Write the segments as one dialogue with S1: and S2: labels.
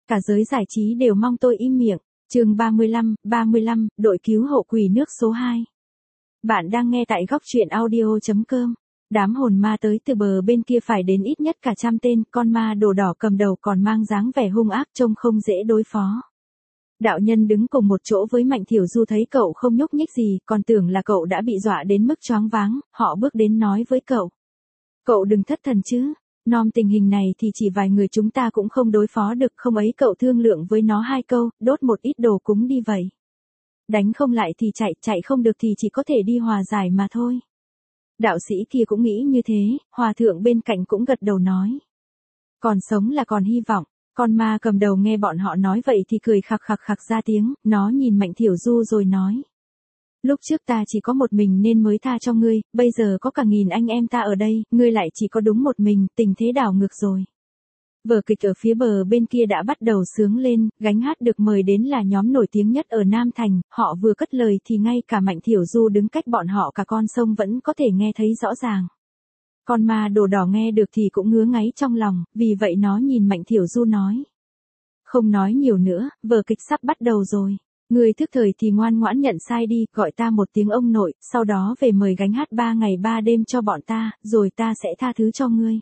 S1: Cả giới giải trí đều mong tôi im miệng. Chương 35, đội cứu hộ quỷ nước số 2. Bạn đang nghe tại góc truyện audio.com. Đám hồn ma tới từ bờ bên kia phải đến ít nhất cả 100 tên, con ma đồ đỏ cầm đầu còn mang dáng vẻ hung ác trông không dễ đối phó. Đạo nhân đứng cùng một chỗ với Mạnh Thiểu Du thấy cậu không nhúc nhích gì, còn tưởng là cậu đã bị dọa đến mức choáng váng, họ bước đến nói với cậu. Cậu đừng thất thần chứ, nom tình hình này thì chỉ vài người chúng ta cũng không đối phó được, không ấy cậu thương lượng với nó 2 câu, đốt một ít đồ cúng đi vậy. Đánh không lại thì chạy không được thì chỉ có thể đi hòa giải mà thôi. Đạo sĩ kia cũng nghĩ như thế, hòa thượng bên cạnh cũng gật đầu nói. Còn sống là còn hy vọng. Con ma cầm đầu nghe bọn họ nói vậy thì cười khặc khặc ra tiếng, nó nhìn Mạnh Thiểu Du rồi nói. Lúc trước ta chỉ có một mình nên mới tha cho ngươi, bây giờ có cả 1000 anh em ta ở đây, ngươi lại chỉ có đúng một mình, tình thế đảo ngược rồi. Vở kịch ở phía bờ bên kia đã bắt đầu sướng lên, gánh hát được mời đến là nhóm nổi tiếng nhất ở Nam Thành, họ vừa cất lời thì ngay cả Mạnh Thiểu Du đứng cách bọn họ cả con sông vẫn có thể nghe thấy rõ ràng. Con ma đồ đỏ nghe được thì cũng ngứa ngáy trong lòng, vì vậy nó nhìn Mạnh Thiểu Du nói. Không nói nhiều nữa, vở kịch sắp bắt đầu rồi. Ngươi thức thời thì ngoan ngoãn nhận sai đi, gọi ta một tiếng ông nội, sau đó về mời gánh hát 3 ngày 3 đêm cho bọn ta, rồi ta sẽ tha thứ cho ngươi.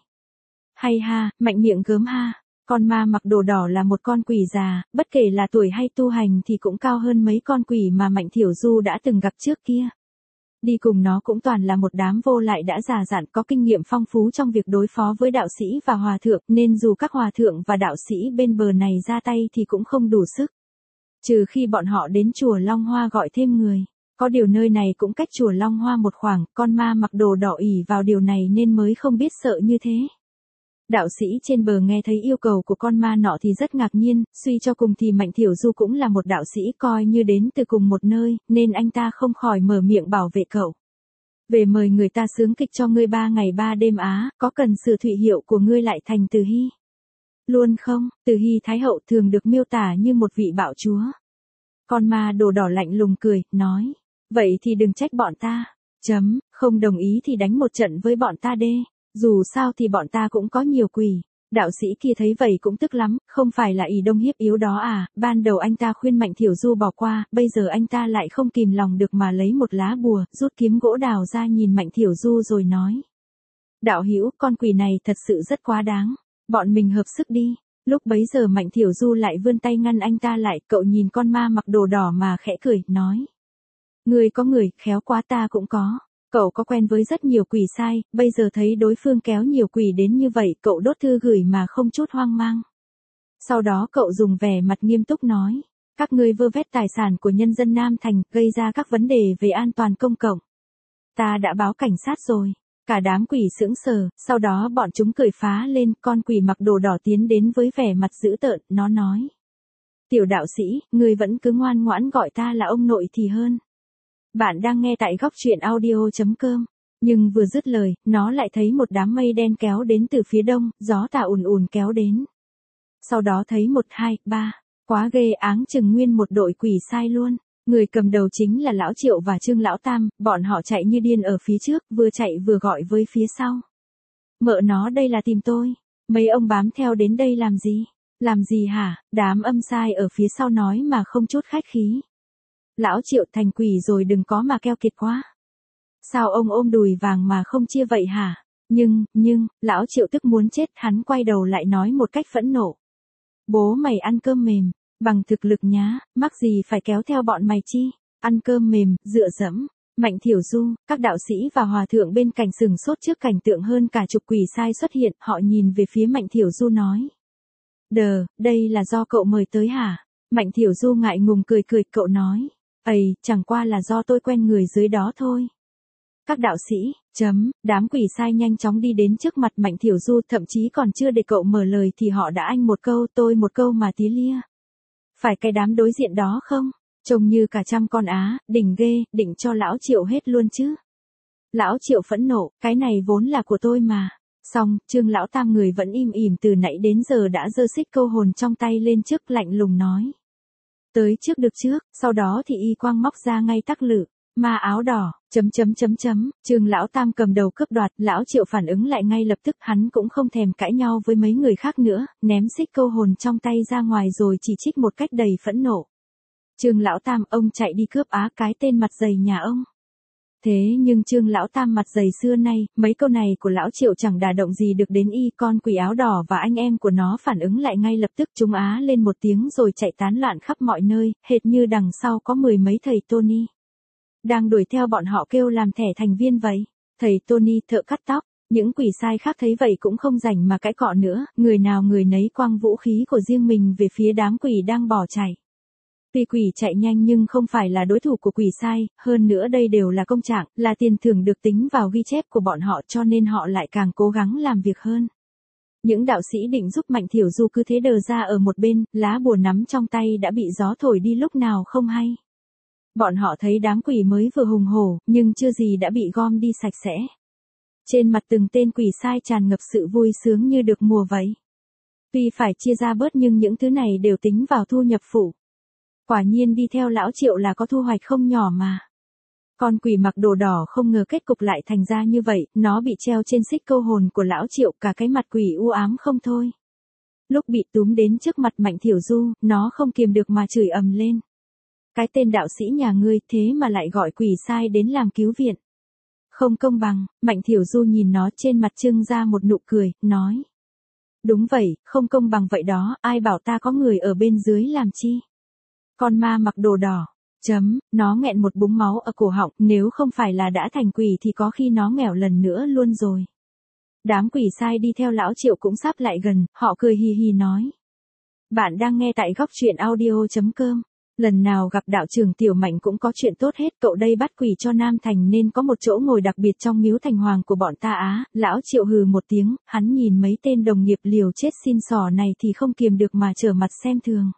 S1: Hay ha, mạnh miệng gớm ha. Con ma mặc đồ đỏ là một con quỷ già, bất kể là tuổi hay tu hành thì cũng cao hơn mấy con quỷ mà Mạnh Thiểu Du đã từng gặp trước kia. Đi cùng nó cũng toàn là một đám vô lại đã già dặn có kinh nghiệm phong phú trong việc đối phó với đạo sĩ và hòa thượng, nên dù các hòa thượng và đạo sĩ bên bờ này ra tay thì cũng không đủ sức. Trừ khi bọn họ đến chùa Long Hoa gọi thêm người. Có điều nơi này cũng cách chùa Long Hoa một khoảng, con ma mặc đồ đỏ ỷ vào điều này nên mới không biết sợ như thế. Đạo sĩ trên bờ nghe thấy yêu cầu của con ma nọ thì rất ngạc nhiên, suy cho cùng thì Mạnh Thiểu Du cũng là một đạo sĩ coi như đến từ cùng một nơi, nên anh ta không khỏi mở miệng bảo vệ cậu. Về mời người ta sướng kịch cho ngươi 3 ngày 3 đêm á, có cần sự thụy hiệu của ngươi lại thành Từ Hy? Luôn không? Từ Hy Thái Hậu thường được miêu tả như một vị bạo chúa. Con ma đồ đỏ lạnh lùng cười, nói. Vậy thì đừng trách bọn ta. Không đồng ý thì đánh một trận với bọn ta đê. Dù sao thì bọn ta cũng có nhiều quỷ. Đạo sĩ kia thấy vậy cũng tức lắm, không phải là ỷ đông hiếp yếu đó à, ban đầu anh ta khuyên Mạnh Thiểu Du bỏ qua, bây giờ anh ta lại không kìm lòng được mà lấy một lá bùa, rút kiếm gỗ đào ra nhìn Mạnh Thiểu Du rồi nói. Đạo hữu, con quỷ này thật sự rất quá đáng, bọn mình hợp sức đi. Lúc bấy giờ Mạnh Thiểu Du lại vươn tay ngăn anh ta lại, cậu nhìn con ma mặc đồ đỏ mà khẽ cười, nói. Người có người, khéo quá ta cũng có. Cậu có quen với rất nhiều quỷ sai, bây giờ thấy đối phương kéo nhiều quỷ đến như vậy, cậu đốt thư gửi mà không chút hoang mang. Sau đó cậu dùng vẻ mặt nghiêm túc nói, các ngươi vơ vét tài sản của nhân dân Nam Thành, gây ra các vấn đề về an toàn công cộng. Ta đã báo cảnh sát rồi. Cả đám quỷ sững sờ, sau đó bọn chúng cười phá lên, con quỷ mặc đồ đỏ tiến đến với vẻ mặt dữ tợn, nó nói. Tiểu đạo sĩ, ngươi vẫn cứ ngoan ngoãn gọi ta là ông nội thì hơn. Bạn đang nghe tại góc truyện audio.com. Nhưng vừa dứt lời, nó lại thấy một đám mây đen kéo đến từ phía đông, gió tà ùn ùn kéo đến. Sau đó thấy 1, 2, 3, quá ghê, áng chừng nguyên một đội quỷ sai luôn. Người cầm đầu chính là Lão Triệu và Trương Lão Tam, bọn họ chạy như điên ở phía trước, vừa chạy vừa gọi với phía sau. Mợ nó đây là tìm tôi. Mấy ông bám theo đến đây làm gì? Làm gì hả? Đám âm sai ở phía sau nói mà không chút khách khí. Lão Triệu, thành quỷ rồi đừng có mà keo kiệt quá. Sao ông ôm đùi vàng mà không chia vậy hả? Nhưng, Lão Triệu tức muốn chết, hắn quay đầu lại nói một cách phẫn nộ. Bố mày ăn cơm mềm, bằng thực lực nhá, mắc gì phải kéo theo bọn mày chi? Ăn cơm mềm, dựa dẫm. Mạnh Thiểu Du, các đạo sĩ và hòa thượng bên cạnh sừng sốt trước cảnh tượng hơn cả chục quỷ sai xuất hiện, họ nhìn về phía Mạnh Thiểu Du nói. Đây là do cậu mời tới hả? Mạnh Thiểu Du ngại ngùng cười, cậu nói. Chẳng qua là do tôi quen người dưới đó thôi. Các đạo sĩ, đám quỷ sai nhanh chóng đi đến trước mặt Mạnh Thiểu Du, thậm chí còn chưa để cậu mở lời thì họ đã anh một câu tôi một câu mà tía lia. Phải cái đám đối diện đó không? Trông như cả 100 con á, đỉnh ghê, định cho Lão Triệu hết luôn chứ. Lão Triệu phẫn nộ, cái này vốn là của tôi mà. Xong, Trương Lão Tam người vẫn im ỉm từ nãy đến giờ đã giơ xích câu hồn trong tay lên trước, lạnh lùng nói. Tới trước được trước, sau đó thì y quang móc ra ngay tắc lự. Ma áo đỏ, Trương lão tam cầm đầu cướp đoạt, lão Triệu phản ứng lại ngay lập tức, hắn cũng không thèm cãi nhau với mấy người khác nữa, ném xích câu hồn trong tay ra ngoài rồi chỉ trích một cách đầy phẫn nộ. Trương lão tam, ông chạy đi cướp á cái tên mặt dày nhà ông. Thế nhưng Trương lão tam mặt dày xưa nay, mấy câu này của lão Triệu chẳng đả động gì được đến y, con quỷ áo đỏ và anh em của nó phản ứng lại ngay lập tức, chúng á lên một tiếng rồi chạy tán loạn khắp mọi nơi, hệt như đằng sau có mười mấy thầy Tony đang đuổi theo bọn họ kêu làm thẻ thành viên vậy. Thầy Tony, thợ cắt tóc, những quỷ sai khác thấy vậy cũng không rảnh mà cãi cọ nữa, người nào người nấy quăng vũ khí của riêng mình về phía đám quỷ đang bỏ chạy. Vì quỷ chạy nhanh nhưng không phải là đối thủ của quỷ sai, hơn nữa đây đều là công trạng, là tiền thưởng được tính vào ghi chép của bọn họ, cho nên họ lại càng cố gắng làm việc hơn. Những đạo sĩ định giúp Mạnh Thiểu Du cứ thế đờ ra ở một bên, lá bùa nắm trong tay đã bị gió thổi đi lúc nào không hay. Bọn họ thấy đám quỷ mới vừa hùng hổ, nhưng chưa gì đã bị gom đi sạch sẽ. Trên mặt từng tên quỷ sai tràn ngập sự vui sướng như được mùa vậy. Tuy phải chia ra bớt nhưng những thứ này đều tính vào thu nhập phụ. Quả nhiên đi theo lão Triệu là có thu hoạch không nhỏ mà. Con quỷ mặc đồ đỏ không ngờ kết cục lại thành ra như vậy, nó bị treo trên xích câu hồn của lão Triệu, cả cái mặt quỷ u ám không thôi. Lúc bị túm đến trước mặt Mạnh Thiểu Du, nó không kiềm được mà chửi ầm lên. Cái tên đạo sĩ nhà ngươi thế mà lại gọi quỷ sai đến làm cứu viện. Không công bằng. Mạnh Thiểu Du nhìn nó trên mặt trưng ra một nụ cười, nói. Đúng vậy, không công bằng vậy đó, ai bảo ta có người ở bên dưới làm chi. Con ma mặc đồ đỏ, nó nghẹn một búng máu ở cổ họng, nếu không phải là đã thành quỷ thì có khi nó nghèo lần nữa luôn rồi. Đám quỷ sai đi theo lão Triệu cũng sắp lại gần, họ cười hì hì nói. Bạn đang nghe tại góc truyện audio.com. Lần nào gặp đạo trưởng Tiểu Mạnh cũng có chuyện tốt hết, cậu đây bắt quỷ cho Nam Thành nên có một chỗ ngồi đặc biệt trong miếu thành hoàng của bọn ta á. Lão Triệu hừ một tiếng, hắn nhìn mấy tên đồng nghiệp liều chết xin sò này thì không kiềm được mà trở mặt xem thường.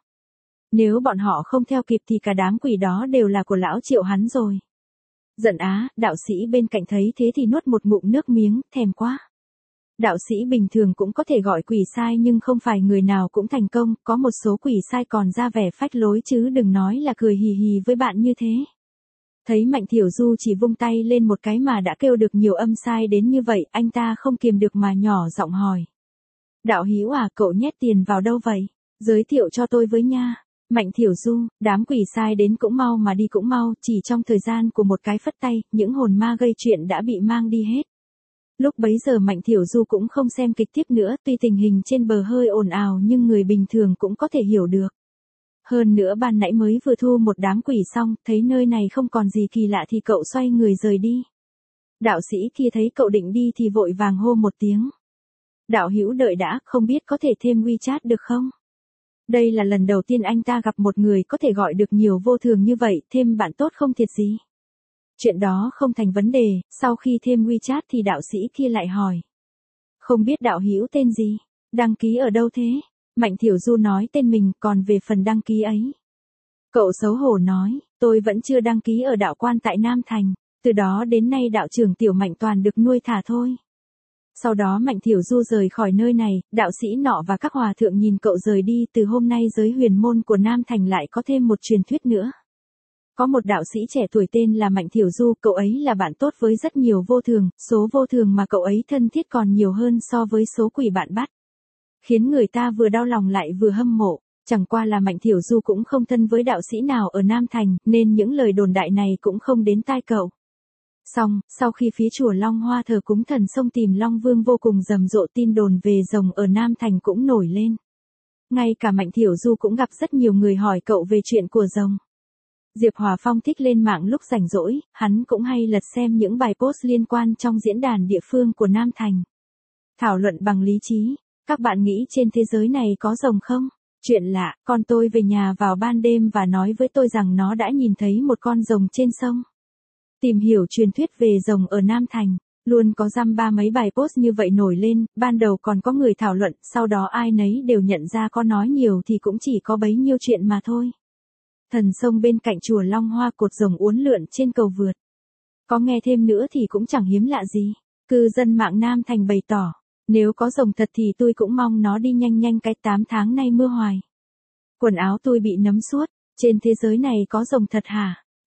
S1: Nếu bọn họ không theo kịp thì cả đám quỷ đó đều là của lão Triệu hắn rồi. Giận á, đạo sĩ bên cạnh thấy thế thì nuốt một ngụm nước miếng, thèm quá. Đạo sĩ bình thường cũng có thể gọi quỷ sai nhưng không phải người nào cũng thành công, có một số quỷ sai còn ra vẻ phách lối chứ đừng nói là cười hì hì với bạn như thế. Thấy Mạnh Thiểu Du chỉ vung tay lên một cái mà đã kêu được nhiều âm sai đến như vậy, anh ta không kiềm được mà nhỏ giọng hỏi. Đạo hữu à, cậu nhét tiền vào đâu vậy? Giới thiệu cho tôi với nha. Mạnh Thiểu Du, đám quỷ sai đến cũng mau mà đi cũng mau, chỉ trong thời gian của một cái phất tay, những hồn ma gây chuyện đã bị mang đi hết. Lúc bấy giờ Mạnh Thiểu Du cũng không xem kịch tiếp nữa, tuy tình hình trên bờ hơi ồn ào nhưng người bình thường cũng có thể hiểu được. Hơn nữa ban nãy mới vừa thu một đám quỷ xong, thấy nơi này không còn gì kỳ lạ thì cậu xoay người rời đi. Đạo sĩ kia thấy cậu định đi thì vội vàng hô một tiếng. Đạo hữu đợi đã, không biết có thể thêm WeChat được không? Đây là lần đầu tiên anh ta gặp một người có thể gọi được nhiều vô thường như vậy, thêm bạn tốt không thiệt gì. Chuyện đó không thành vấn đề, sau khi thêm WeChat thì đạo sĩ kia lại hỏi. Không biết đạo hữu tên gì, đăng ký ở đâu thế? Mạnh Thiểu Du nói tên mình, còn về phần đăng ký ấy. Cậu xấu hổ nói, tôi vẫn chưa đăng ký ở đạo quan tại Nam Thành, từ đó đến nay đạo trưởng Tiểu Mạnh toàn được nuôi thả thôi. Sau đó Mạnh Thiểu Du rời khỏi nơi này, đạo sĩ nọ và các hòa thượng nhìn cậu rời đi, từ hôm nay giới huyền môn của Nam Thành lại có thêm một truyền thuyết nữa. Có một đạo sĩ trẻ tuổi tên là Mạnh Thiểu Du, cậu ấy là bạn tốt với rất nhiều vô thường, số vô thường mà cậu ấy thân thiết còn nhiều hơn so với số quỷ bạn bắt. Khiến người ta vừa đau lòng lại vừa hâm mộ, chẳng qua là Mạnh Thiểu Du cũng không thân với đạo sĩ nào ở Nam Thành, nên những lời đồn đại này cũng không đến tai cậu. Xong, sau khi phía chùa Long Hoa thờ cúng thần sông Tìm Long Vương vô cùng rầm rộ, tin đồn về rồng ở Nam Thành cũng nổi lên. Ngay cả Mạnh Thiểu Du cũng gặp rất nhiều người hỏi cậu về chuyện của rồng. Diệp Hòa Phong thích lên mạng lúc rảnh rỗi, hắn cũng hay lật xem những bài post liên quan trong diễn đàn địa phương của Nam Thành. Thảo luận bằng lý trí, các bạn nghĩ trên thế giới này có rồng không? Chuyện lạ, con tôi về nhà vào ban đêm và nói với tôi rằng nó đã nhìn thấy một con rồng trên sông. Tìm hiểu truyền thuyết về rồng ở Nam Thành, luôn có dăm ba mấy bài post như vậy nổi lên, ban đầu còn có người thảo luận, sau đó ai nấy đều nhận ra có nói nhiều thì cũng chỉ có bấy nhiêu chuyện mà thôi. Thần sông bên cạnh chùa Long Hoa, cột rồng uốn lượn trên cầu vượt. Có nghe thêm nữa thì cũng chẳng hiếm lạ gì. Cư dân mạng Nam Thành bày tỏ, nếu có rồng thật thì tôi cũng mong nó đi nhanh nhanh, cái 8 tháng nay mưa hoài. Quần áo tôi bị nấm suốt, trên thế giới này có rồng thật hả?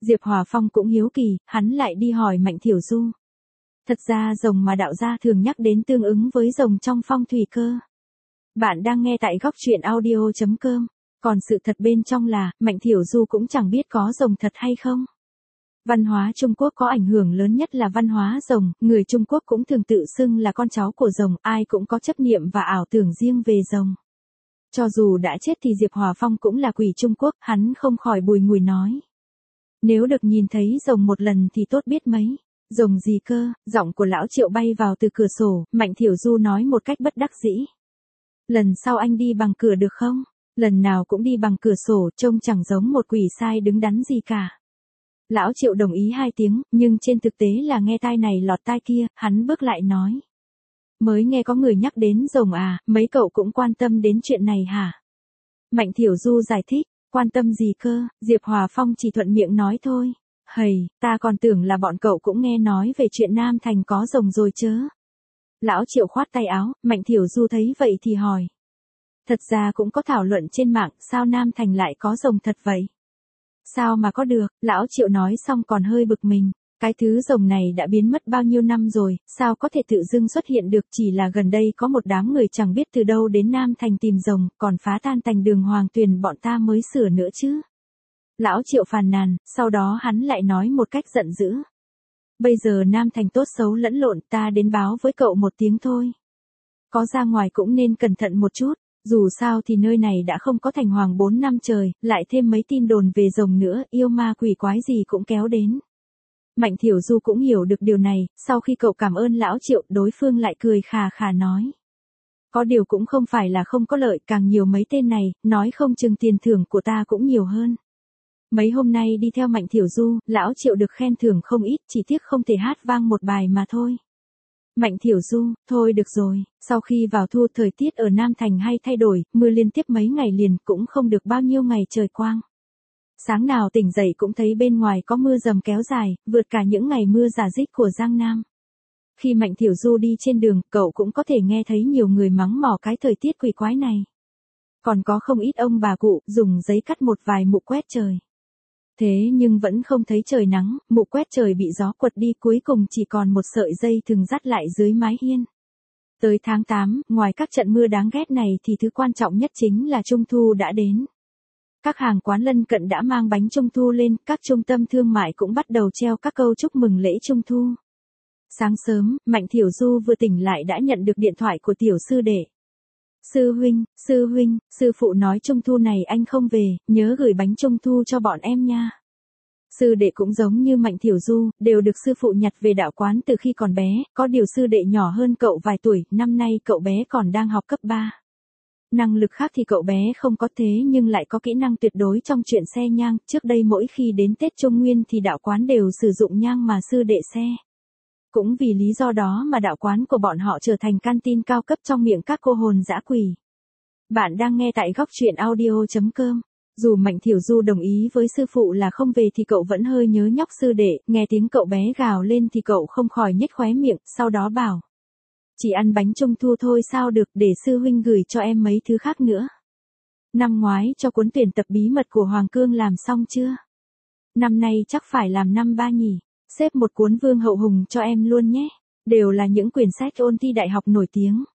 S1: Diệp Hòa Phong cũng hiếu kỳ, hắn lại đi hỏi Mạnh Thiểu Du. Thật ra rồng mà đạo gia thường nhắc đến tương ứng với rồng trong phong thủy cơ. Bạn đang nghe tại góc truyện audio.com. Còn sự thật bên trong là, Mạnh Thiểu Du cũng chẳng biết có rồng thật hay không. Văn hóa Trung Quốc có ảnh hưởng lớn nhất là văn hóa rồng, người Trung Quốc cũng thường tự xưng là con cháu của rồng, ai cũng có chấp niệm và ảo tưởng riêng về rồng. Cho dù đã chết thì Diệp Hòa Phong cũng là quỷ Trung Quốc, hắn không khỏi bùi ngùi nói. Nếu được nhìn thấy rồng một lần thì tốt biết mấy. Rồng gì cơ? Giọng của lão Triệu bay vào từ cửa sổ, Mạnh Thiểu Du nói một cách bất đắc dĩ. Lần sau anh đi bằng cửa được không? Lần nào cũng đi bằng cửa sổ, trông chẳng giống một quỷ sai đứng đắn gì cả. Lão Triệu đồng ý 2 tiếng, nhưng trên thực tế là nghe tai này lọt tai kia, hắn bước lại nói. Mới nghe có người nhắc đến rồng à, mấy cậu cũng quan tâm đến chuyện này hả? Mạnh Thiểu Du giải thích, quan tâm gì cơ, Diệp Hòa Phong chỉ thuận miệng nói thôi. Hầy, ta còn tưởng là bọn cậu cũng nghe nói về chuyện Nam Thành có rồng rồi chớ. Lão Triệu khoát tay áo, Mạnh Thiểu Du thấy vậy thì hỏi. Thật ra cũng có thảo luận trên mạng, sao Nam Thành lại có rồng thật vậy? Sao mà có được, lão Triệu nói xong còn hơi bực mình. Cái thứ rồng này đã biến mất bao nhiêu năm rồi, sao có thể tự dưng xuất hiện được, chỉ là gần đây có một đám người chẳng biết từ đâu đến Nam Thành tìm rồng, còn phá tan thành đường Hoàng Tuyền bọn ta mới sửa nữa chứ. Lão Triệu phàn nàn, sau đó hắn lại nói một cách giận dữ. Bây giờ Nam Thành tốt xấu lẫn lộn, ta đến báo với cậu một tiếng thôi. Có ra ngoài cũng nên cẩn thận một chút, dù sao thì nơi này đã không có thành hoàng 4 năm trời, lại thêm mấy tin đồn về rồng nữa, yêu ma quỷ quái gì cũng kéo đến. Mạnh Thiểu Du cũng hiểu được điều này, sau khi cậu cảm ơn lão Triệu, đối phương lại cười khà khà nói. Có điều cũng không phải là không có lợi, càng nhiều mấy tên này, nói không chừng tiền thưởng của ta cũng nhiều hơn. Mấy hôm nay đi theo Mạnh Thiểu Du, lão Triệu được khen thưởng không ít, chỉ tiếc không thể hát vang một bài mà thôi. Mạnh Thiểu Du, thôi được rồi, sau khi vào thu thời tiết ở Nam Thành hay thay đổi, mưa liên tiếp mấy ngày liền cũng không được bao nhiêu ngày trời quang. Sáng nào tỉnh dậy cũng thấy bên ngoài có mưa dầm kéo dài, vượt cả những ngày mưa rả rích của Giang Nam. Khi Mạnh Thiểu Du đi trên đường, cậu cũng có thể nghe thấy nhiều người mắng mỏ cái thời tiết quỷ quái này. Còn có không ít ông bà cụ, dùng giấy cắt một vài mụ quét trời. Thế nhưng vẫn không thấy trời nắng, mụ quét trời bị gió quật đi, cuối cùng chỉ còn một sợi dây thừng dắt lại dưới mái hiên. Tới tháng 8, ngoài các trận mưa đáng ghét này thì thứ quan trọng nhất chính là Trung Thu đã đến. Các hàng quán lân cận đã mang bánh Trung Thu lên, các trung tâm thương mại cũng bắt đầu treo các câu chúc mừng lễ Trung Thu. Sáng sớm, Mạnh Thiểu Du vừa tỉnh lại đã nhận được điện thoại của tiểu sư đệ. Sư huynh, sư phụ nói Trung Thu này anh không về, nhớ gửi bánh Trung Thu cho bọn em nha. Sư đệ cũng giống như Mạnh Thiểu Du, đều được sư phụ nhặt về đạo quán từ khi còn bé, có điều sư đệ nhỏ hơn cậu vài tuổi, năm nay cậu bé còn đang học cấp 3. Năng lực khác thì cậu bé không có, thế nhưng lại có kỹ năng tuyệt đối trong chuyện xe nhang, trước đây mỗi khi đến Tết Trung Nguyên thì đạo quán đều sử dụng nhang mà sư đệ xe. Cũng vì lý do đó mà đạo quán của bọn họ trở thành canteen cao cấp trong miệng các cô hồn dã quỷ. Bạn đang nghe tại góc truyện audio.com. Dù Mạnh Thiểu Du đồng ý với sư phụ là không về thì cậu vẫn hơi nhớ nhóc sư đệ, nghe tiếng cậu bé gào lên thì cậu không khỏi nhếch khóe miệng, sau đó bảo. Chỉ ăn bánh Trung Thu thôi sao được, để sư huynh gửi cho em mấy thứ khác nữa. Năm ngoái cho cuốn tuyển tập bí mật của Hoàng Cương làm xong chưa? Năm nay chắc phải làm năm 3 nhỉ, xếp một cuốn Vương Hậu Hùng cho em luôn nhé. Đều là những quyển sách ôn thi đại học nổi tiếng.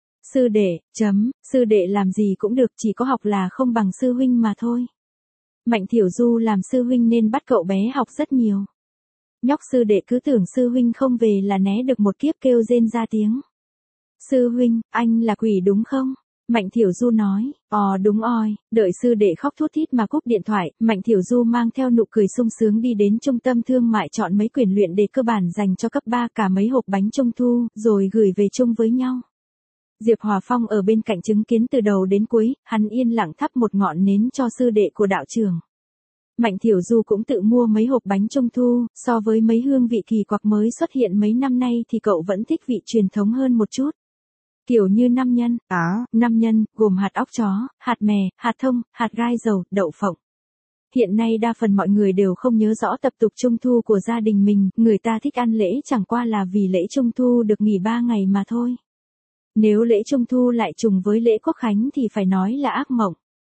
S1: Sư đệ làm gì cũng được, chỉ có học là không bằng sư huynh mà thôi. Mạnh Thiểu Du làm sư huynh nên bắt cậu bé học rất nhiều. Nhóc sư đệ cứ tưởng sư huynh không về là né được một kiếp, kêu rên ra tiếng. Sư huynh, anh là quỷ đúng không? Mạnh Thiểu Du nói, đúng oi, đợi sư đệ khóc thút thít mà cúp điện thoại, Mạnh Thiểu Du mang theo nụ cười sung sướng đi đến trung tâm thương mại chọn mấy quyển luyện đề cơ bản dành cho cấp 3, cả mấy hộp bánh Trung Thu, rồi gửi về chung với nhau. Diệp Hòa Phong ở bên cạnh chứng kiến từ đầu đến cuối, hắn yên lặng thắp một ngọn nến cho sư đệ của đạo trưởng. Mạnh Thiểu Du cũng tự mua mấy hộp bánh Trung Thu, so với mấy hương vị kỳ quặc mới xuất hiện mấy năm nay thì cậu vẫn thích vị truyền thống hơn một chút. Kiểu như 5 nhân, 5 nhân, gồm hạt óc chó, hạt mè, hạt thông, hạt gai dầu, đậu phộng. Hiện nay đa phần mọi người đều không nhớ rõ tập tục Trung Thu của gia đình mình, người ta thích ăn lễ chẳng qua là vì lễ Trung Thu được nghỉ 3 ngày mà thôi. Nếu lễ Trung Thu lại trùng với lễ Quốc Khánh thì phải nói là ác mộng.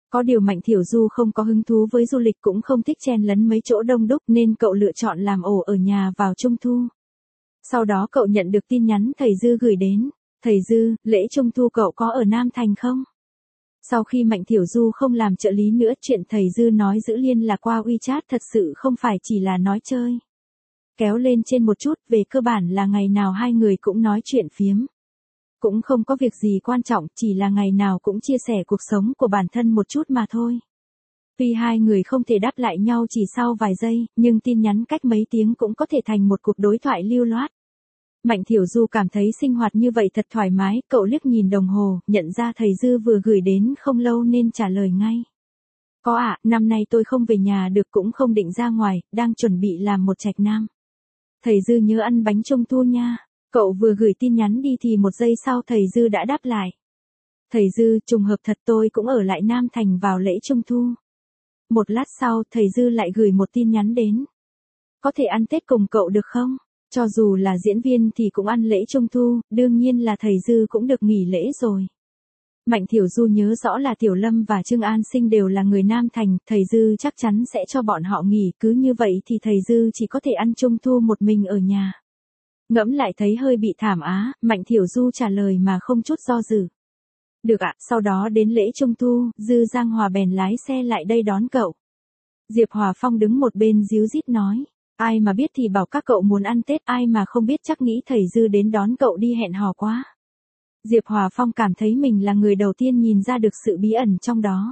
S1: Có điều Mạnh Thiểu Du không có hứng thú với du lịch cũng không thích chen lấn mấy chỗ đông đúc nên cậu lựa chọn làm ổ ở nhà vào Trung Thu. Sau đó cậu nhận được tin nhắn thầy Dư gửi đến. Thầy Dư, lễ Trung Thu cậu có ở Nam Thành không? Sau khi Mạnh Thiểu Du không làm trợ lý nữa, chuyện thầy Dư nói giữ liên lạc qua WeChat thật sự không phải chỉ là nói chơi. Kéo lên trên một chút, về cơ bản là ngày nào hai người cũng nói chuyện phiếm. Cũng không có việc gì quan trọng, chỉ là ngày nào cũng chia sẻ cuộc sống của bản thân một chút mà thôi. Tuy hai người không thể đáp lại nhau chỉ sau vài giây, nhưng tin nhắn cách mấy tiếng cũng có thể thành một cuộc đối thoại lưu loát. Mạnh Thiểu Du cảm thấy sinh hoạt như vậy thật thoải mái, cậu liếc nhìn đồng hồ, nhận ra thầy Dư vừa gửi đến không lâu nên trả lời ngay. Có ạ, năm nay tôi không về nhà được cũng không định ra ngoài, đang chuẩn bị làm một trạch nam. Thầy Dư nhớ ăn bánh Trung Thu nha. Cậu vừa gửi tin nhắn đi thì một giây sau thầy Dư đã đáp lại. Thầy Dư, trùng hợp thật tôi cũng ở lại Nam Thành vào lễ Trung Thu. Một lát sau thầy Dư lại gửi một tin nhắn đến. Có thể ăn Tết cùng cậu được không? Cho dù là diễn viên thì cũng ăn lễ Trung Thu, đương nhiên là thầy Dư cũng được nghỉ lễ rồi. Mạnh Thiểu Du nhớ rõ là Tiểu Lâm và Trương An Sinh đều là người Nam Thành, thầy Dư chắc chắn sẽ cho bọn họ nghỉ, cứ như vậy thì thầy Dư chỉ có thể ăn Trung Thu một mình ở nhà. Ngẫm lại thấy hơi bị thảm á, Mạnh Thiểu Du trả lời mà không chút do dự. Được ạ, sau đó đến lễ Trung Thu, Dư Giang Hòa bèn lái xe lại đây đón cậu. Diệp Hòa Phong đứng một bên díu dít nói. Ai mà biết thì bảo các cậu muốn ăn Tết, ai mà không biết chắc nghĩ thầy Dư đến đón cậu đi hẹn hò quá. Diệp Hòa Phong cảm thấy mình là người đầu tiên nhìn ra được sự bí ẩn trong đó.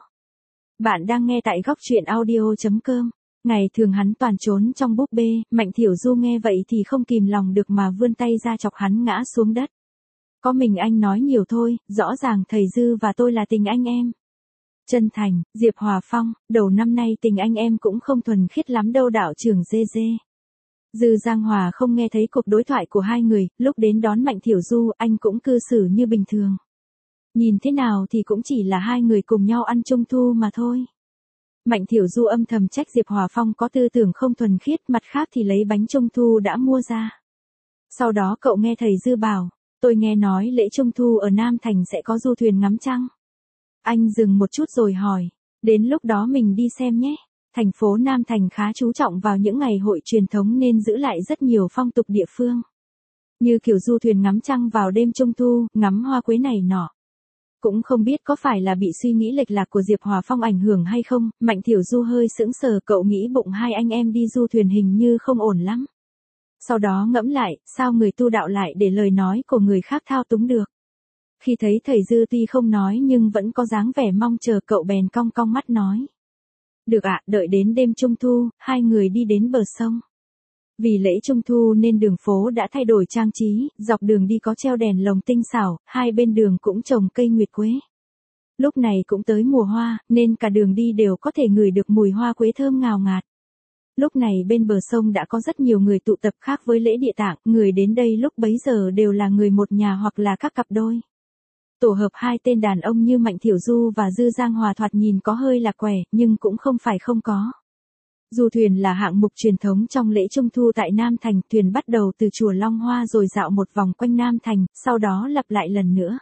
S1: Bạn đang nghe tại góc truyện audio.com. Ngày thường hắn toàn trốn trong búp bê, Mạnh Thiểu Du nghe vậy thì không kìm lòng được mà vươn tay ra chọc hắn ngã xuống đất. Có mình anh nói nhiều thôi, rõ ràng thầy Dư và tôi là tình anh em. Chân thành, Diệp Hòa Phong, đầu năm nay tình anh em cũng không thuần khiết lắm đâu đạo trưởng dê dê. Dư Giang Hòa không nghe thấy cuộc đối thoại của hai người, lúc đến đón Mạnh Thiểu Du anh cũng cư xử như bình thường. Nhìn thế nào thì cũng chỉ là hai người cùng nhau ăn Trung Thu mà thôi. Mạnh Thiểu Du âm thầm trách Diệp Hòa Phong có tư tưởng không thuần khiết, mặt khác thì lấy bánh Trung Thu đã mua ra. Sau đó cậu nghe thầy Dư bảo, tôi nghe nói lễ Trung Thu ở Nam Thành sẽ có du thuyền ngắm trăng. Anh dừng một chút rồi hỏi, đến lúc đó mình đi xem nhé. Thành phố Nam Thành khá chú trọng vào những ngày hội truyền thống nên giữ lại rất nhiều phong tục địa phương. Như kiểu du thuyền ngắm trăng vào đêm Trung Thu, ngắm hoa quế này nọ. Cũng không biết có phải là bị suy nghĩ lệch lạc của Diệp Hòa Phong ảnh hưởng hay không, Mạnh Thiểu Du hơi sững sờ, cậu nghĩ bụng hai anh em đi du thuyền hình như không ổn lắm. Sau đó ngẫm lại, sao người tu đạo lại để lời nói của người khác thao túng được. Khi thấy thầy Dư tuy không nói nhưng vẫn có dáng vẻ mong chờ, cậu bèn cong cong mắt nói. Được ạ, đợi đến đêm Trung Thu, hai người đi đến bờ sông. Vì lễ Trung Thu nên đường phố đã thay đổi trang trí, dọc đường đi có treo đèn lồng tinh xảo, hai bên đường cũng trồng cây nguyệt quế. Lúc này cũng tới mùa hoa, nên cả đường đi đều có thể ngửi được mùi hoa quế thơm ngào ngạt. Lúc này bên bờ sông đã có rất nhiều người tụ tập, khác với lễ Địa Tạng, người đến đây lúc bấy giờ đều là người một nhà hoặc là các cặp đôi. Tổ hợp hai tên đàn ông như Mạnh Thiểu Du và Dư Giang Hòa thoạt nhìn có hơi lạc quẻ, nhưng cũng không phải không có. Du thuyền là hạng mục truyền thống trong lễ Trung Thu tại Nam Thành, thuyền bắt đầu từ chùa Long Hoa rồi dạo một vòng quanh Nam Thành, sau đó lặp lại lần nữa.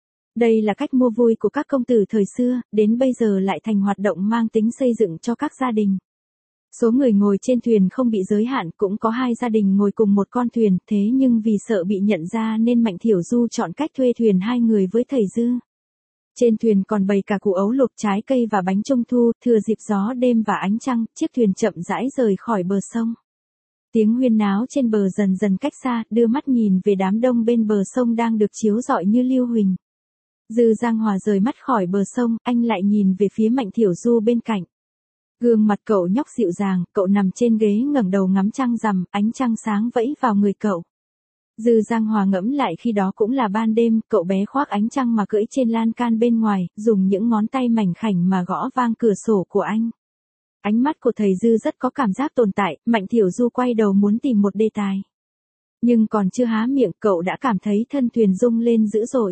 S1: Đây là cách mua vui của các công tử thời xưa, đến bây giờ lại thành hoạt động mang tính xây dựng cho các gia đình. Số người ngồi trên thuyền không bị giới hạn, cũng có hai gia đình ngồi cùng một con thuyền, thế nhưng vì sợ bị nhận ra nên Mạnh Thiểu Du chọn cách thuê thuyền hai người với thầy Dư. Trên thuyền còn bày cả củ ấu luộc, trái cây và bánh Trung Thu, thừa dịp gió đêm và ánh trăng, chiếc thuyền chậm rãi rời khỏi bờ sông. Tiếng huyên náo trên bờ dần dần cách xa, đưa mắt nhìn về đám đông bên bờ sông đang được chiếu rọi như lưu huỳnh. Dư Giang Hòa rời mắt khỏi bờ sông, anh lại nhìn về phía Mạnh Thiểu Du bên cạnh. Gương mặt cậu nhóc dịu dàng, cậu nằm trên ghế ngẩng đầu ngắm trăng rằm, ánh trăng sáng vẫy vào người cậu. Dư Giang Hòa ngẫm lại khi đó cũng là ban đêm, cậu bé khoác ánh trăng mà cưỡi trên lan can bên ngoài, dùng những ngón tay mảnh khảnh mà gõ vang cửa sổ của anh. Ánh mắt của thầy Dư rất có cảm giác tồn tại, Mạnh Thiểu Du quay đầu muốn tìm một đề tài. Nhưng còn chưa há miệng, cậu đã cảm thấy thân thuyền rung lên dữ dội.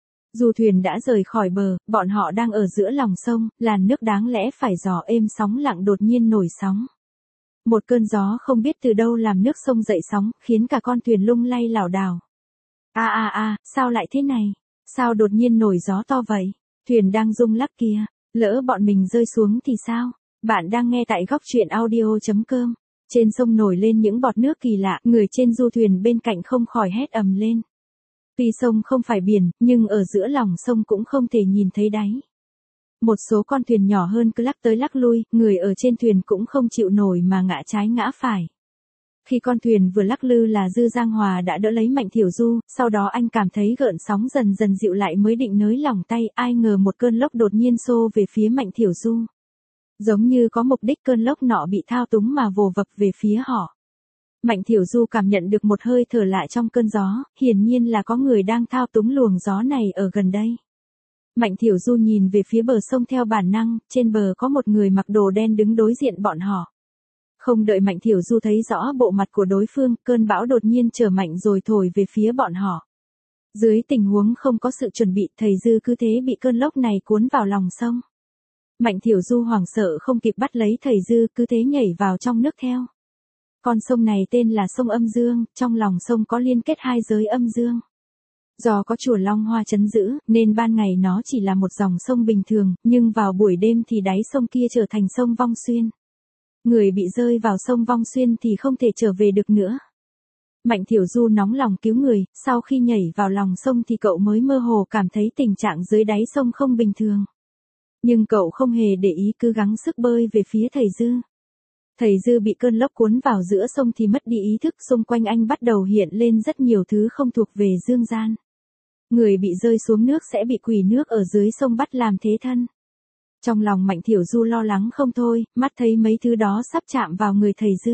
S1: Du thuyền đã rời khỏi bờ, bọn họ đang ở giữa lòng sông, làn nước đáng lẽ phải gió êm sóng lặng đột nhiên nổi sóng. Một cơn gió không biết từ đâu làm nước sông dậy sóng, khiến cả con thuyền lung lay lảo đảo. Sao lại thế này? Sao đột nhiên nổi gió to vậy? Thuyền đang rung lắc kìa. Lỡ bọn mình rơi xuống thì sao? Bạn đang nghe tại góc truyện audio.com. Trên sông nổi lên những bọt nước kỳ lạ, người trên du thuyền bên cạnh không khỏi hét ầm lên. Tuy sông không phải biển, nhưng ở giữa lòng sông cũng không thể nhìn thấy đáy. Một số con thuyền nhỏ hơn cứ lắc tới lắc lui, người ở trên thuyền cũng không chịu nổi mà ngã trái ngã phải. Khi con thuyền vừa lắc lư là Dư Giang Hòa đã đỡ lấy Mạnh Thiểu Du, sau đó anh cảm thấy gợn sóng dần dần dịu lại mới định nới lỏng tay, ai ngờ một cơn lốc đột nhiên xô về phía Mạnh Thiểu Du. Giống như có mục đích cơn lốc nọ bị thao túng mà vồ vập về phía họ. Mạnh Thiểu Du cảm nhận được một hơi thở lạ trong cơn gió, hiển nhiên là có người đang thao túng luồng gió này ở gần đây. Mạnh Thiểu Du nhìn về phía bờ sông theo bản năng, trên bờ có một người mặc đồ đen đứng đối diện bọn họ. Không đợi Mạnh Thiểu Du thấy rõ bộ mặt của đối phương, cơn bão đột nhiên trở mạnh rồi thổi về phía bọn họ. Dưới tình huống không có sự chuẩn bị, thầy Dư cứ thế bị cơn lốc này cuốn vào lòng sông. Mạnh Thiểu Du hoảng sợ không kịp bắt lấy thầy Dư, cứ thế nhảy vào trong nước theo. Con sông này tên là sông Âm Dương, trong lòng sông có liên kết hai giới âm dương. Do có chùa Long Hoa trấn giữ, nên ban ngày nó chỉ là một dòng sông bình thường, nhưng vào buổi đêm thì đáy sông kia trở thành sông Vong Xuyên. Người bị rơi vào sông Vong Xuyên thì không thể trở về được nữa. Mạnh Thiểu Du nóng lòng cứu người, sau khi nhảy vào lòng sông thì cậu mới mơ hồ cảm thấy tình trạng dưới đáy sông không bình thường. Nhưng cậu không hề để ý, cứ gắng sức bơi về phía thầy Dư. Thầy Dư bị cơn lốc cuốn vào giữa sông thì mất đi ý thức, xung quanh anh bắt đầu hiện lên rất nhiều thứ không thuộc về dương gian. Người bị rơi xuống nước sẽ bị quỷ nước ở dưới sông bắt làm thế thân. Trong lòng Mạnh Thiểu Du lo lắng không thôi, mắt thấy mấy thứ đó sắp chạm vào người thầy Dư.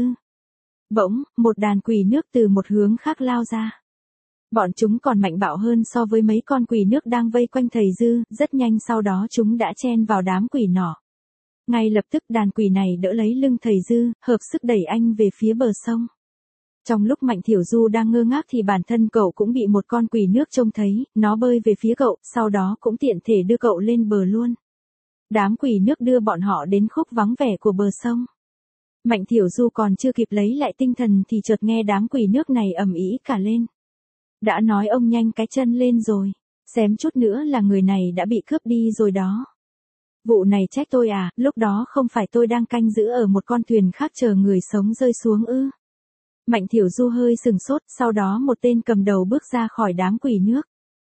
S1: Bỗng, một đàn quỷ nước từ một hướng khác lao ra. Bọn chúng còn mạnh bạo hơn so với mấy con quỷ nước đang vây quanh thầy Dư, rất nhanh sau đó chúng đã chen vào đám quỷ nọ. Ngay lập tức đàn quỷ này đỡ lấy lưng thầy Dư, hợp sức đẩy anh về phía bờ sông. Trong lúc Mạnh Thiểu Du đang ngơ ngác thì bản thân cậu cũng bị một con quỷ nước trông thấy, nó bơi về phía cậu, sau đó cũng tiện thể đưa cậu lên bờ luôn. Đám quỷ nước đưa bọn họ đến khúc vắng vẻ của bờ sông. Mạnh Thiểu Du còn chưa kịp lấy lại tinh thần thì chợt nghe đám quỷ nước này ầm ĩ cả lên. Đã nói ông nhanh cái chân lên rồi, xém chút nữa là người này đã bị cướp đi rồi đó. Vụ này trách tôi à, lúc đó không phải tôi đang canh giữ ở một con thuyền khác chờ người sống rơi xuống ư. Mạnh Thiểu Du hơi sừng sốt, sau đó một tên cầm đầu bước ra khỏi đám quỷ nước.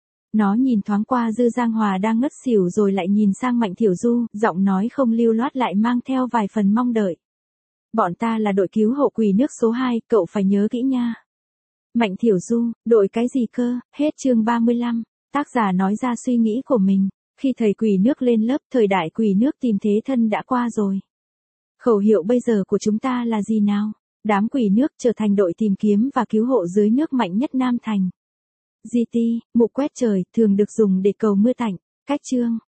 S1: Nó nhìn thoáng qua Dư Giang Hòa đang ngất xỉu rồi lại nhìn sang Mạnh Thiểu Du, giọng nói không lưu loát lại mang theo vài phần mong đợi. Bọn ta là đội cứu hộ quỷ nước số 2, cậu phải nhớ kỹ nha. Mạnh Thiểu Du, đội cái gì cơ, hết chương 35, tác giả nói ra suy nghĩ của mình. Khi thầy quỷ nước lên lớp, thời đại quỷ nước tìm thế thân đã qua rồi. Khẩu hiệu bây giờ của chúng ta là gì nào? Đám quỷ nước trở thành đội tìm kiếm và cứu hộ dưới nước mạnh nhất Nam Thành. GT, mục quét trời, thường được dùng để cầu mưa tạnh. Cách chương